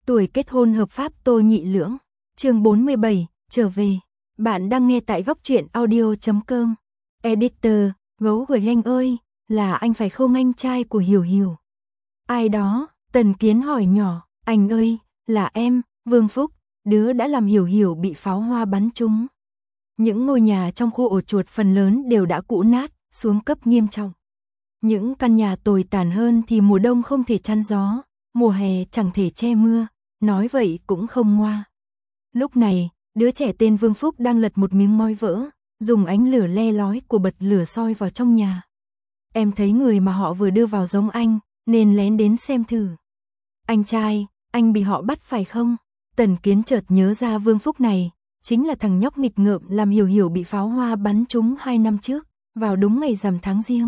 Tuổi kết hôn hợp pháp Tô Nhị Lưỡng. Chương 47, trở về. Bạn đang nghe tại góc truyện audio.com. Editor, gấu gửi anh ơi, là anh phải không anh trai của Hiểu Hiểu? Ai đó? Tần Kiến hỏi nhỏ. Anh ơi, là em, Vương Phúc, đứa đã làm Hiểu Hiểu bị pháo hoa bắn trúng. Những ngôi nhà trong khu ổ chuột phần lớn đều đã cũ nát, xuống cấp nghiêm trọng. Những căn nhà tồi tàn hơn thì mùa đông không thể chắn gió, mùa hè chẳng thể che mưa, nói vậy cũng không ngoa. Lúc này, đứa trẻ tên Vương Phúc đang lật một miếng ngói vỡ, dùng ánh lửa le lói của bật lửa soi vào trong nhà. Em thấy người mà họ vừa đưa vào giống anh, nên lén đến xem thử. Anh trai, anh bị họ bắt phải không? Tần Kiến chợt nhớ ra Vương Phúc này, chính là thằng nhóc nghịch ngợm làm Hiểu Hiểu bị pháo hoa bắn trúng 2 năm trước, vào đúng ngày rằm tháng Giêng.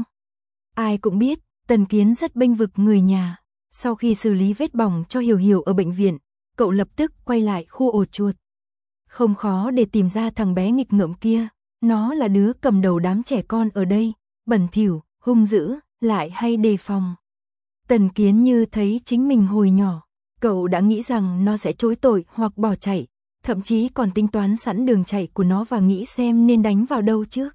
Ai cũng biết, Tần Kiến rất bênh vực người nhà. Sau khi xử lý vết bỏng cho Hiểu Hiểu ở bệnh viện, cậu lập tức quay lại khu ổ chuột. Không khó để tìm ra thằng bé nghịch ngợm kia, nó là đứa cầm đầu đám trẻ con ở đây, bẩn thỉu, hung dữ, lại hay đề phòng. Tần Kiến như thấy chính mình hồi nhỏ, cậu đã nghĩ rằng nó sẽ chối tội hoặc bỏ chạy, thậm chí còn tính toán sẵn đường chạy của nó và nghĩ xem nên đánh vào đâu trước.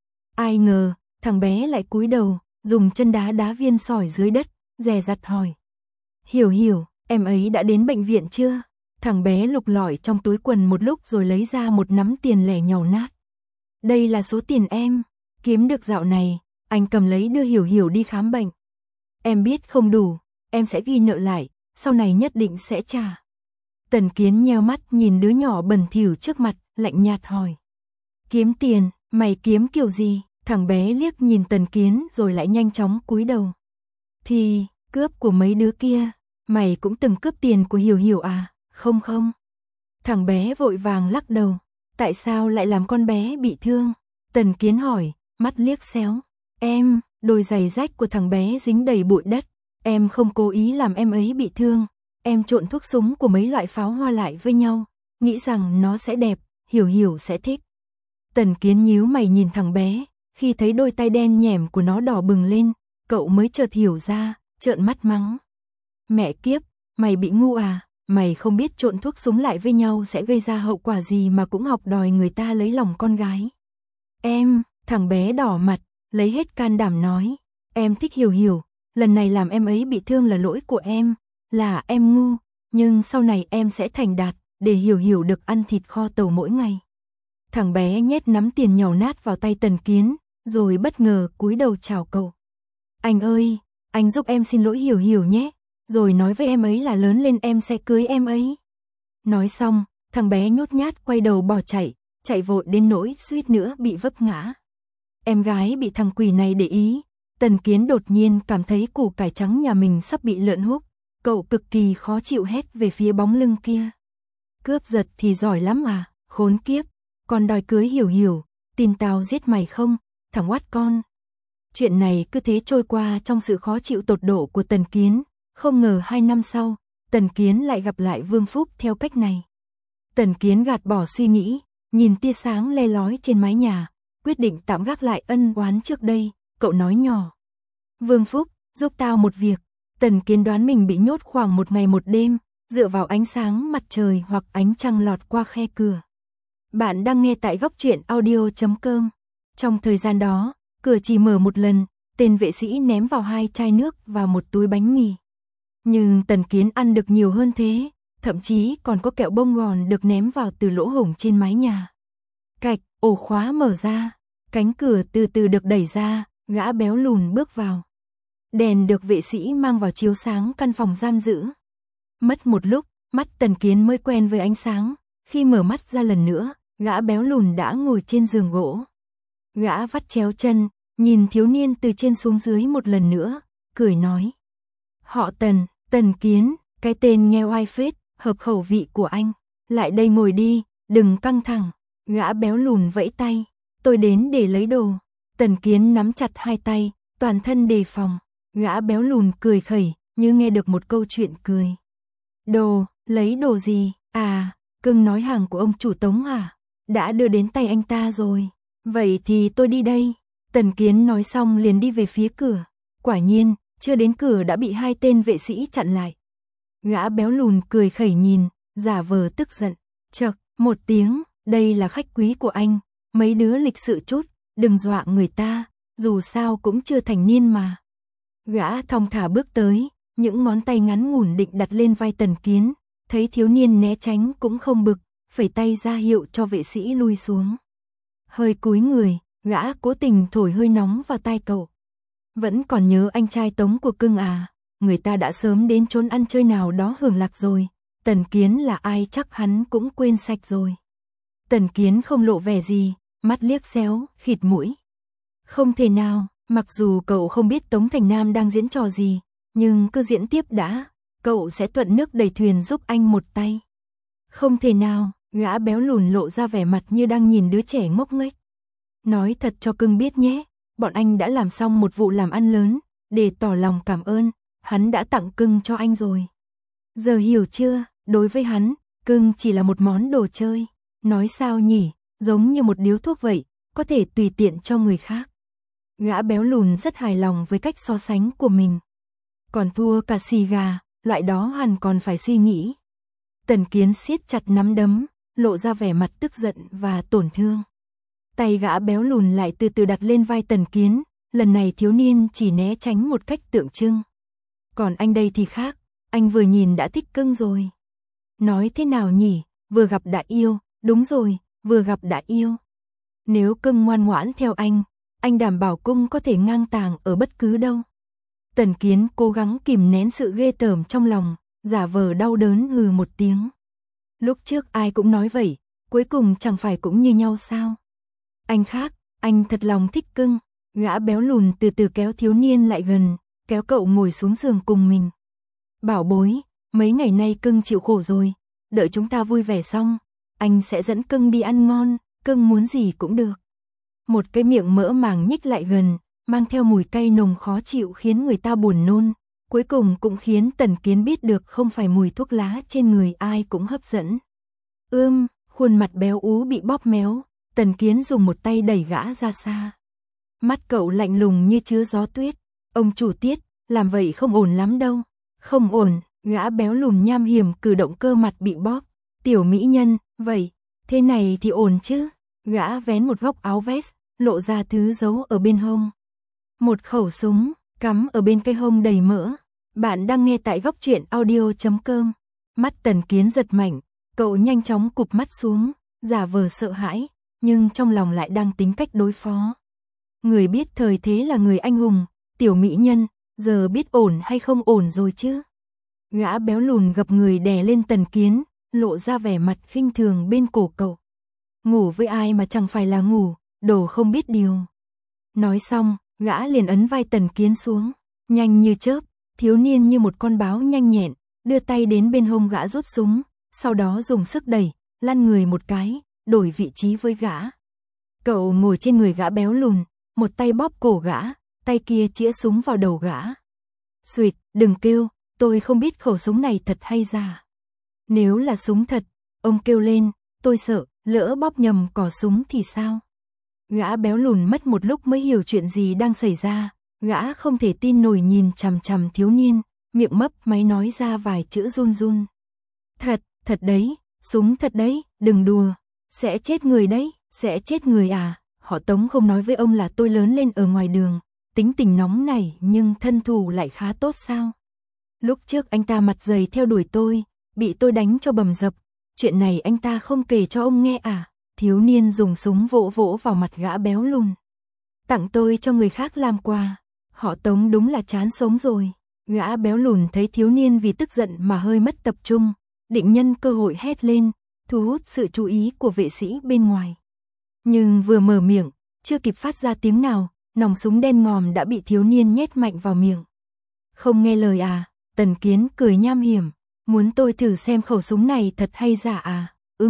Ai ngờ, thằng bé lại cúi đầu, dùng chân đá đá viên sỏi dưới đất, dè dặt hỏi. Hiểu Hiểu, em ấy đã đến bệnh viện chưa? Thằng bé lục lọi trong túi quần một lúc rồi lấy ra một nắm tiền lẻ nhàu nát. Đây là số tiền em kiếm được dạo này, anh cầm lấy đưa Hiểu Hiểu đi khám bệnh. Em biết không đủ, em sẽ ghi nợ lại, sau này nhất định sẽ trả. Tần Kiến nheo mắt nhìn đứa nhỏ bẩn thỉu trước mặt, lạnh nhạt hỏi. Kiếm tiền, mày kiếm kiểu gì? Thằng bé liếc nhìn Tần Kiến rồi lại nhanh chóng cúi đầu. Thì, cướp của mấy đứa kia, mày cũng từng cướp tiền của Hiểu Hiểu à? Không không. Thằng bé vội vàng lắc đầu. Tại sao lại làm con bé bị thương? Tần Kiến hỏi, mắt liếc xéo. Em, đôi giày rách của thằng bé dính đầy bụi đất. Em không cố ý làm em ấy bị thương. Em trộn thuốc súng của mấy loại pháo hoa lại với nhau, nghĩ rằng nó sẽ đẹp, Hiểu Hiểu sẽ thích. Tần Kiến nhíu mày nhìn thằng bé, khi thấy đôi tay đen nhẻm của nó đỏ bừng lên, cậu mới chợt hiểu ra, trợn mắt mắng. Mẹ kiếp, mày bị ngu à? Mày không biết trộn thuốc súng lại với nhau sẽ gây ra hậu quả gì mà cũng học đòi người ta lấy lòng con gái. Em, thằng bé đỏ mặt, lấy hết can đảm nói. Em thích Hiểu Hiểu, lần này làm em ấy bị thương là lỗi của em, là em ngu, nhưng sau này em sẽ thành đạt, để Hiểu Hiểu được ăn thịt kho tàu mỗi ngày. Thằng bé nhét nắm tiền nhàu nát vào tay Tần Kiến, rồi bất ngờ cúi đầu chào cậu. Anh ơi, anh giúp em xin lỗi Hiểu Hiểu nhé, rồi nói với em ấy là lớn lên em sẽ cưới em ấy. Nói xong, thằng bé nhút nhát quay đầu bỏ chạy, chạy vội đến nỗi suýt nữa bị vấp ngã. Em gái bị thằng quỷ này để ý, Tần Kiến đột nhiên cảm thấy củ cải trắng nhà mình sắp bị lợn húc, cậu cực kỳ khó chịu hét về phía bóng lưng kia. Cướp giật thì giỏi lắm à, khốn kiếp, còn đòi cưới Hiểu Hiểu, tin tao giết mày không, thằng oát con. Chuyện này cứ thế trôi qua trong sự khó chịu tột độ của Tần Kiến, không ngờ 2 năm sau, Tần Kiến lại gặp lại Vương Phúc theo cách này. Tần Kiến gạt bỏ suy nghĩ, nhìn tia sáng le lói trên mái nhà, quyết định tạm gác lại ân oán trước đây, cậu nói nhỏ. Vương Phúc, giúp tao một việc. Tần Kiến đoán mình bị nhốt khoảng một ngày một đêm, dựa vào ánh sáng mặt trời hoặc ánh trăng lọt qua khe cửa. Bạn đang nghe tại góc truyện audio.com. Trong thời gian đó, cửa chỉ mở một lần, tên vệ sĩ ném vào 2 chai nước và một túi bánh mì. Nhưng Tần Kiến ăn được nhiều hơn thế, thậm chí còn có kẹo bông gòn được ném vào từ lỗ hổng trên mái nhà. Cạch, ổ khóa mở ra, cánh cửa từ từ được đẩy ra, gã béo lùn bước vào. Đèn được vệ sĩ mang vào chiếu sáng căn phòng giam giữ. Mất một lúc, mắt Tần Kiến mới quen với ánh sáng, khi mở mắt ra lần nữa, gã béo lùn đã ngồi trên giường gỗ. Gã vắt chéo chân, nhìn thiếu niên từ trên xuống dưới một lần nữa, cười nói. Họ Tần, Tần Kiến, cái tên nghe oai phết, hợp khẩu vị của anh. Lại đây ngồi đi, đừng căng thẳng. Gã béo lùn vẫy tay, tôi đến để lấy đồ. Tần Kiến nắm chặt 2 tay, toàn thân đề phòng. Gã béo lùn cười khẩy, như nghe được một câu chuyện cười. Đồ, lấy đồ gì? À, cưng nói hàng của ông chủ Tống à? Đã đưa đến tay anh ta rồi. Vậy thì tôi đi đây. Tần Kiến nói xong liền đi về phía cửa. Quả nhiên, chưa đến cửa đã bị 2 tên vệ sĩ chặn lại. Gã béo lùn cười khẩy nhìn, giả vờ tức giận. Chậc, một tiếng, đây là khách quý của anh, mấy đứa lịch sự chút, đừng dọa người ta, dù sao cũng chưa thành niên mà. Gã thong thả bước tới, những ngón tay ngắn ngủn định đặt lên vai Tần Kiến, thấy thiếu niên né tránh cũng không bực, phẩy tay ra hiệu cho vệ sĩ lui xuống. Hơi cúi người, gã cố tình thổi hơi nóng vào tai cậu. Vẫn còn nhớ anh trai Tống của cưng à, người ta đã sớm đến chốn ăn chơi nào đó hưởng lạc rồi, Tần Kiến là ai chắc hắn cũng quên sạch rồi. Tần Kiến không lộ vẻ gì, mắt liếc xéo, khịt mũi. Không thể nào, mặc dù cậu không biết Tống Thành Nam đang diễn trò gì, nhưng cứ diễn tiếp đã, cậu sẽ thuận nước đẩy thuyền giúp anh một tay. Không thể nào, gã béo lùn lộ ra vẻ mặt như đang nhìn đứa trẻ ngốc nghếch. Nói thật cho cưng biết nhé, bọn anh đã làm xong một vụ làm ăn lớn, để tỏ lòng cảm ơn, hắn đã tặng cưng cho anh rồi. Giờ hiểu chưa, đối với hắn, cưng chỉ là một món đồ chơi. Nói sao nhỉ, giống như một điếu thuốc vậy, có thể tùy tiện cho người khác. Gã béo lùn rất hài lòng với cách so sánh của mình. Còn thua cả xì gà, loại đó hẳn còn phải suy nghĩ. Tần Kiến siết chặt nắm đấm, lộ ra vẻ mặt tức giận và tổn thương. Tay gã béo lùn lại từ từ đặt lên vai Tần Kiến, lần này thiếu niên chỉ né tránh một cách tượng trưng. Còn anh đây thì khác, anh vừa nhìn đã thích cưng rồi. Nói thế nào nhỉ, vừa gặp đã yêu, đúng rồi, vừa gặp đã yêu. Nếu cưng ngoan ngoãn theo anh đảm bảo cung có thể ngang tàng ở bất cứ đâu. Tần Kiến cố gắng kìm nén sự ghê tởm trong lòng, giả vờ đau đớn hừ một tiếng. Lúc trước ai cũng nói vậy, cuối cùng chẳng phải cũng như nhau sao? Anh khác, anh thật lòng thích cưng. Gã béo lùn từ từ kéo thiếu niên lại gần, kéo cậu ngồi xuống giường cùng mình. Bảo bối, mấy ngày nay cưng chịu khổ rồi, đợi chúng ta vui vẻ xong, anh sẽ dẫn cưng đi ăn ngon, cưng muốn gì cũng được. Một cái miệng mỡ màng nhích lại gần, mang theo mùi cay nồng khó chịu khiến người ta buồn nôn, cuối cùng cũng khiến Tần Kiến biết được không phải mùi thuốc lá trên người ai cũng hấp dẫn. Khuôn mặt béo ú bị bóp méo, Tần Kiến dùng một tay đẩy gã ra xa. Mắt cậu lạnh lùng như chứa gió tuyết. Ông chủ Tiết, làm vậy không ổn lắm đâu. Không ổn, gã béo lùn nham hiểm cử động cơ mặt bị bóp. Tiểu mỹ nhân, vậy, thế này thì ổn chứ. Gã vén một góc áo vest, lộ ra thứ giấu ở bên hông. Một khẩu súng, cắm ở bên cái hông đầy mỡ. Bạn đang nghe tại góc truyện audio.com. Mắt Tần Kiến giật mạnh, cậu nhanh chóng cụp mắt xuống, giả vờ sợ hãi, nhưng trong lòng lại đang tính cách đối phó. Người biết thời thế là người anh hùng, tiểu mỹ nhân, giờ biết ổn hay không ổn rồi chứ. Gã béo lùn gập người đè lên Tần Kiến, lộ ra vẻ mặt khinh thường bên cổ cậu. Ngủ với ai mà chẳng phải là ngủ, đồ không biết điều. Nói xong, gã liền ấn vai Tần Kiến xuống, nhanh như chớp, thiếu niên như một con báo nhanh nhẹn, đưa tay đến bên hông gã rút súng, sau đó dùng sức đẩy, lăn người một cái, đổi vị trí với gã. Cậu ngồi trên người gã béo lùn, một tay bóp cổ gã, tay kia chĩa súng vào đầu gã. Xuyệt, đừng kêu, tôi không biết khẩu súng này thật hay giả. Nếu là súng thật, ông kêu lên, tôi sợ, lỡ bóp nhầm cò súng thì sao? Gã béo lùn mất một lúc mới hiểu chuyện gì đang xảy ra, gã không thể tin nổi nhìn chằm chằm thiếu niên, miệng mấp máy nói ra vài chữ run run. Thật đấy, súng thật đấy, đừng đùa, sẽ chết người đấy, sẽ chết người à, họ Tống không nói với ông là tôi lớn lên ở ngoài đường, tính tình nóng này nhưng thân thủ lại khá tốt sao? Lúc trước anh ta mặt dày theo đuổi tôi, bị tôi đánh cho bầm dập, chuyện này anh ta không kể cho ông nghe à? Thiếu niên dùng súng vỗ vỗ vào mặt gã béo lùn. Tặng tôi cho người khác làm quà, họ Tống đúng là chán sống rồi. Gã béo lùn thấy thiếu niên vì tức giận mà hơi mất tập trung, định nhân cơ hội hét lên, thu hút sự chú ý của vệ sĩ bên ngoài. Nhưng vừa mở miệng, chưa kịp phát ra tiếng nào, nòng súng đen ngòm đã bị thiếu niên nhét mạnh vào miệng. Không nghe lời à? Tần Kiến cười nham hiểm, muốn tôi thử xem khẩu súng này thật hay giả à?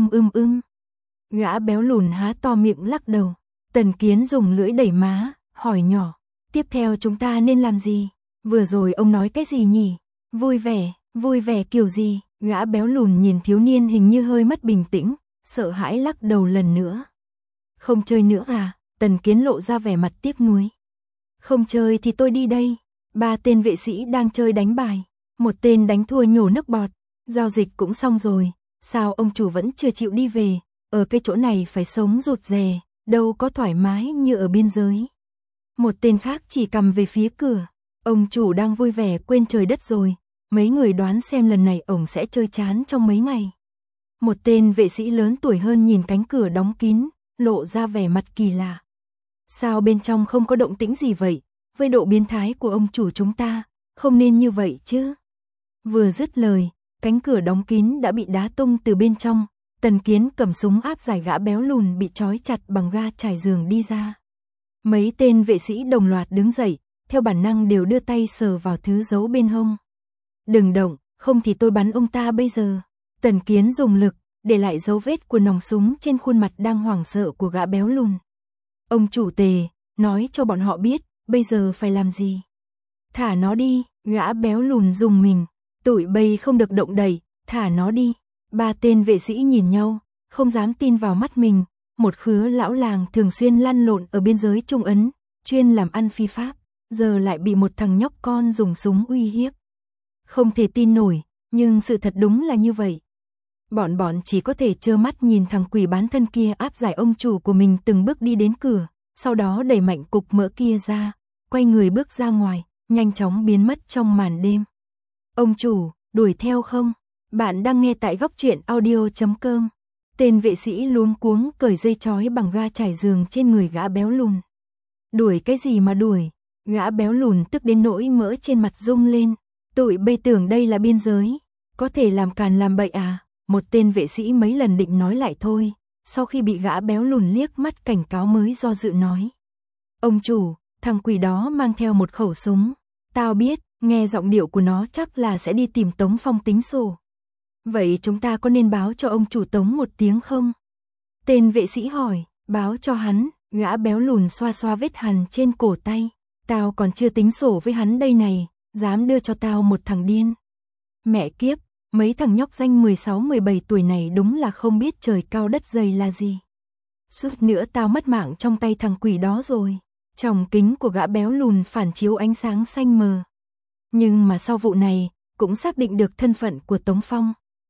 Gã béo lùn há to miệng lắc đầu. Tần Kiến dùng lưỡi đẩy má, hỏi nhỏ, tiếp theo chúng ta nên làm gì? Vừa rồi ông nói cái gì nhỉ? Vui vẻ kiểu gì? Gã béo lùn nhìn thiếu niên hình như hơi mất bình tĩnh, sợ hãi lắc đầu lần nữa. Không chơi nữa à? Tần Kiến lộ ra vẻ mặt tiếc nuối. Không chơi thì tôi đi đây. 3 tên vệ sĩ đang chơi đánh bài. Một tên đánh thua nhổ nước bọt, giao dịch cũng xong rồi, sao ông chủ vẫn chưa chịu đi về, ở cái chỗ này phải sống rụt rè, đâu có thoải mái như ở biên giới. Một tên khác chỉ cầm về phía cửa, ông chủ đang vui vẻ quên trời đất rồi, mấy người đoán xem lần này ổng sẽ chơi chán trong mấy ngày. Một tên vệ sĩ lớn tuổi hơn nhìn cánh cửa đóng kín, lộ ra vẻ mặt kỳ lạ. Sao bên trong không có động tĩnh gì vậy, với độ biến thái của ông chủ chúng ta, không nên như vậy chứ. Vừa dứt lời, cánh cửa đóng kín đã bị đá tung từ bên trong, Tần Kiến cầm súng áp giải gã béo lùn bị trói chặt bằng ga trải giường đi ra. Mấy tên vệ sĩ đồng loạt đứng dậy, theo bản năng đều đưa tay sờ vào thứ giấu bên hông. Đừng động, không thì tôi bắn ông ta bây giờ. Tần Kiến dùng lực, để lại dấu vết của nòng súng trên khuôn mặt đang hoảng sợ của gã béo lùn. Ông chủ Tề, nói cho bọn họ biết, bây giờ phải làm gì. Thả nó đi, gã béo lùn dùng mình, tụi bay không được động đậy, thả nó đi. Ba tên vệ sĩ nhìn nhau, không dám tin vào mắt mình, một khứa lão làng thường xuyên lăn lộn ở biên giới Trung Ấn, chuyên làm ăn phi pháp, giờ lại bị một thằng nhóc con dùng súng uy hiếp. Không thể tin nổi, nhưng sự thật đúng là như vậy. Bọn chỉ có thể trơ mắt nhìn thằng quỷ bán thân kia áp giải ông chủ của mình từng bước đi đến cửa, sau đó đẩy mạnh cục mỡ kia ra, quay người bước ra ngoài, nhanh chóng biến mất trong màn đêm. Ông chủ, đuổi theo không? Bạn đang nghe tại góc truyện audio.com. Tên vệ sĩ luống cuống cởi dây trói bằng ga trải giường trên người gã béo lùn. Đuổi cái gì mà đuổi? Gã béo lùn tức đến nỗi mỡ trên mặt rung lên. Tụi bây tưởng đây là biên giới, có thể làm càn làm bậy à? Một tên vệ sĩ mấy lần định nói lại thôi, sau khi bị gã béo lùn liếc mắt cảnh cáo mới do dự nói. Ông chủ, thằng quỷ đó mang theo một khẩu súng. Tao biết, nghe giọng điệu của nó chắc là sẽ đi tìm Tống Phong tính sổ. Vậy chúng ta có nên báo cho ông chủ Tống một tiếng không? Tên vệ sĩ hỏi, báo cho hắn, gã béo lùn xoa xoa vết hằn trên cổ tay. Tao còn chưa tính sổ với hắn đây này, dám đưa cho tao một thằng điên. Mẹ kiếp, mấy thằng nhóc danh 16-17 tuổi này đúng là không biết trời cao đất dày là gì. Suốt nữa tao mất mạng trong tay thằng quỷ đó rồi. Tròng kính của gã béo lùn phản chiếu ánh sáng xanh mờ. Nhưng mà sau vụ này, cũng xác định được thân phận của Tống Phong.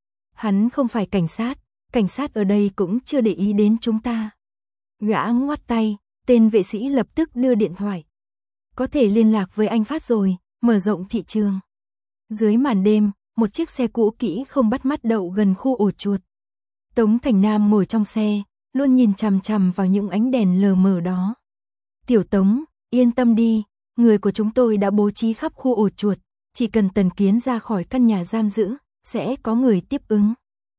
Hắn không phải cảnh sát ở đây cũng chưa để ý đến chúng ta. Gã ngoắt tay, tên vệ sĩ lập tức đưa điện thoại. Có thể liên lạc với anh Phát rồi, mở rộng thị trường. Dưới màn đêm, một chiếc xe cũ kỹ không bắt mắt đậu gần khu ổ chuột. Tống Thành Nam ngồi trong xe, luôn nhìn chằm chằm vào những ánh đèn lờ mờ đó. Tiểu Tống, yên tâm đi, người của chúng tôi đã bố trí khắp khu ổ chuột, chỉ cần Tần Kiến ra khỏi căn nhà giam giữ, sẽ có người tiếp ứng.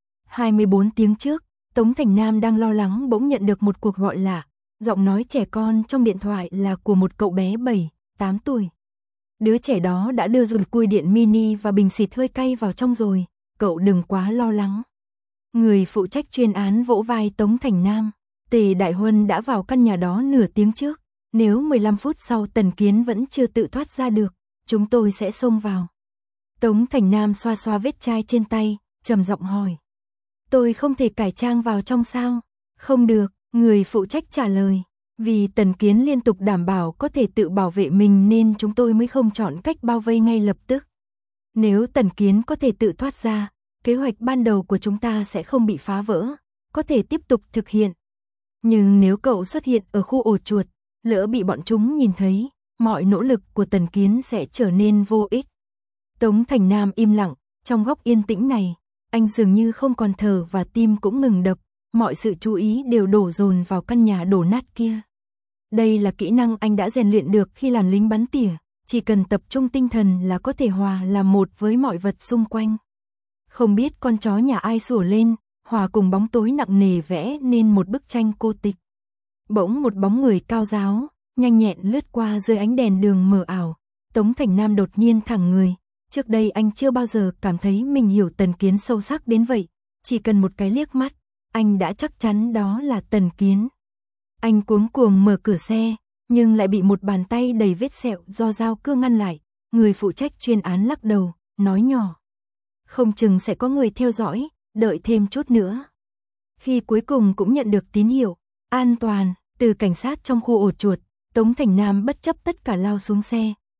24 tiếng trước, Tống Thành Nam đang lo lắng bỗng nhận được một cuộc gọi lạ, giọng nói trẻ con trong điện thoại là của một cậu bé 7-8 tuổi. Đứa trẻ đó đã đưa dùi cui điện mini và bình xịt hơi cay vào trong rồi, cậu đừng quá lo lắng. Người phụ trách chuyên án vỗ vai Tống Thành Nam, Tề Đại Huân đã vào căn nhà đó nửa tiếng trước, nếu 15 phút sau Tần Kiến vẫn chưa tự thoát ra được, chúng tôi sẽ xông vào. Tống Thành Nam xoa xoa vết chai trên tay, trầm giọng hỏi. Tôi không thể cải trang vào trong sao? Không được, người phụ trách trả lời. Vì Tần Kiến liên tục đảm bảo có thể tự bảo vệ mình nên chúng tôi mới không chọn cách bao vây ngay lập tức. Nếu Tần Kiến có thể tự thoát ra, kế hoạch ban đầu của chúng ta sẽ không bị phá vỡ, có thể tiếp tục thực hiện. Nhưng nếu cậu xuất hiện ở khu ổ chuột, lỡ bị bọn chúng nhìn thấy, mọi nỗ lực của Tần Kiến sẽ trở nên vô ích. Tống Thành Nam im lặng, trong góc yên tĩnh này, anh dường như không còn thở và tim cũng ngừng đập, mọi sự chú ý đều đổ dồn vào căn nhà đổ nát kia. Đây là kỹ năng anh đã rèn luyện được khi làm lính bắn tỉa, chỉ cần tập trung tinh thần là có thể hòa làm một với mọi vật xung quanh. Không biết con chó nhà ai sủa lên, hòa cùng bóng tối nặng nề vẽ nên một bức tranh cô tịch. Bỗng một bóng người cao ráo, nhanh nhẹn lướt qua dưới ánh đèn đường mờ ảo. Tống Thành Nam đột nhiên thẳng người. Trước đây anh chưa bao giờ cảm thấy mình hiểu Tần Kiến sâu sắc đến vậy. Chỉ cần một cái liếc mắt, anh đã chắc chắn đó là Tần Kiến. Anh cuống cuồng mở cửa xe, nhưng lại bị một bàn tay đầy vết sẹo do dao cưa ngăn lại. Người phụ trách chuyên án lắc đầu, nói nhỏ. Không chừng sẽ có người theo dõi, đợi thêm chút nữa. Khi cuối cùng cũng nhận được tín hiệu an toàn từ cảnh sát trong khu ổ chuột, Tống Thành Nam bất chấp tất cả lao xuống xe,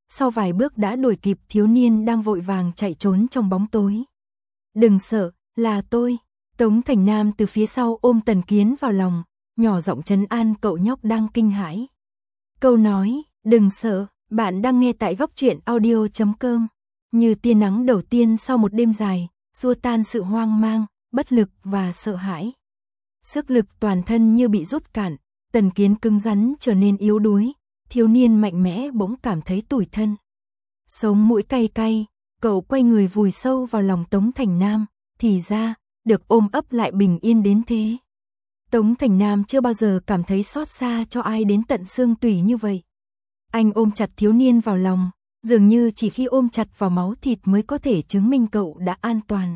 sau vài bước đã đuổi kịp thiếu niên đang vội vàng chạy trốn trong bóng tối. Đừng sợ, là tôi. Tống Thành Nam từ phía sau ôm Tần Kiến vào lòng, nhỏ giọng trấn an cậu nhóc đang kinh hãi. Câu nói, đừng sợ, bạn đang nghe tại góc truyện audio.com. Như tia nắng đầu tiên sau một đêm dài, xua tan sự hoang mang, bất lực và sợ hãi. Sức lực toàn thân như bị rút cạn, Tần Kiến cứng rắn trở nên yếu đuối, thiếu niên mạnh mẽ bỗng cảm thấy tủi thân. Sống mũi cay cay, cậu quay người vùi sâu vào lòng Tống Thành Nam, thì ra, được ôm ấp lại bình yên đến thế. Tống Thành Nam chưa bao giờ cảm thấy xót xa cho ai đến tận xương tủy như vậy. Anh ôm chặt thiếu niên vào lòng, dường như chỉ khi ôm chặt vào máu thịt mới có thể chứng minh cậu đã an toàn.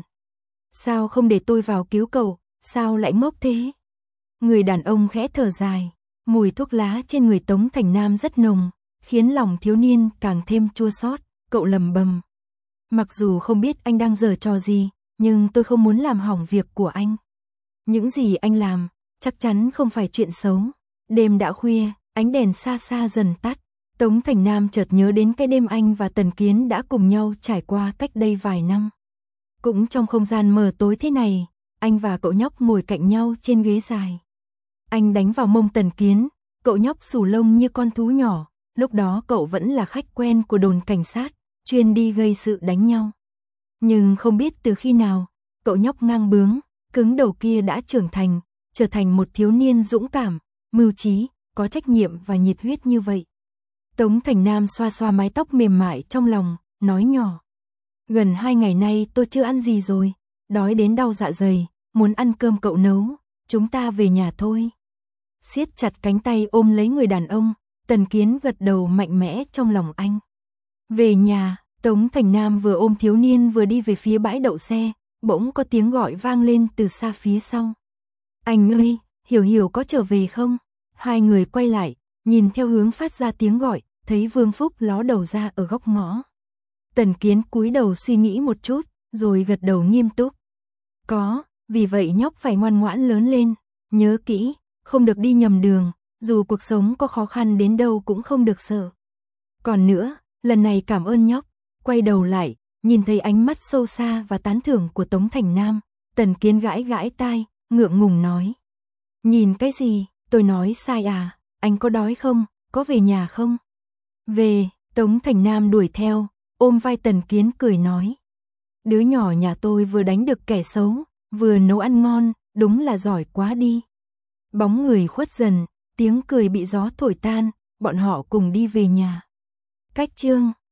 Sao không để tôi vào cứu cậu, sao lại ngốc thế? Người đàn ông khẽ thở dài, mùi thuốc lá trên người Tống Thành Nam rất nồng, khiến lòng thiếu niên càng thêm chua xót. Cậu lầm bầm. Mặc dù không biết anh đang giở trò gì, nhưng tôi không muốn làm hỏng việc của anh. Những gì anh làm, chắc chắn không phải chuyện xấu. Đêm đã khuya, ánh đèn xa xa dần tắt. Tống Thành Nam chợt nhớ đến cái đêm anh và Tần Kiến đã cùng nhau trải qua cách đây vài năm. Cũng trong không gian mờ tối thế này, anh và cậu nhóc ngồi cạnh nhau trên ghế dài. Anh đánh vào mông Tần Kiến, cậu nhóc xù lông như con thú nhỏ, lúc đó cậu vẫn là khách quen của đồn cảnh sát, chuyên đi gây sự đánh nhau. Nhưng không biết từ khi nào, cậu nhóc ngang bướng, cứng đầu kia đã trưởng thành, trở thành một thiếu niên dũng cảm, mưu trí, có trách nhiệm và nhiệt huyết như vậy. Tống Thành Nam xoa xoa mái tóc mềm mại trong lòng, nói nhỏ. Gần 2 ngày nay tôi chưa ăn gì rồi, đói đến đau dạ dày, muốn ăn cơm cậu nấu, chúng ta về nhà thôi. Siết chặt cánh tay ôm lấy người đàn ông, Tần Kiến gật đầu mạnh mẽ trong lòng anh. Về nhà, Tống Thành Nam vừa ôm thiếu niên vừa đi về phía bãi đậu xe, bỗng có tiếng gọi vang lên từ xa phía sau. Anh ơi, Hiểu Hiểu có trở về không? Hai người quay lại, nhìn theo hướng phát ra tiếng gọi, thấy Vương Phúc ló đầu ra ở góc ngõ. Tần Kiến cúi đầu suy nghĩ một chút, rồi gật đầu nghiêm túc. Có, vì vậy nhóc phải ngoan ngoãn lớn lên, nhớ kỹ, không được đi nhầm đường, dù cuộc sống có khó khăn đến đâu cũng không được sợ. Còn nữa, lần này cảm ơn nhóc. Quay đầu lại, nhìn thấy ánh mắt sâu xa và tán thưởng của Tống Thành Nam, Tần Kiến gãi gãi tai, ngượng ngùng nói. Nhìn cái gì, tôi nói sai à, anh có đói không, có về nhà không? Về, Tống Thành Nam đuổi theo, ôm vai Tần Kiến cười nói. Đứa nhỏ nhà tôi vừa đánh được kẻ xấu, vừa nấu ăn ngon, đúng là giỏi quá đi. Bóng người khuất dần, tiếng cười bị gió thổi tan, bọn họ cùng đi về nhà. Cách chương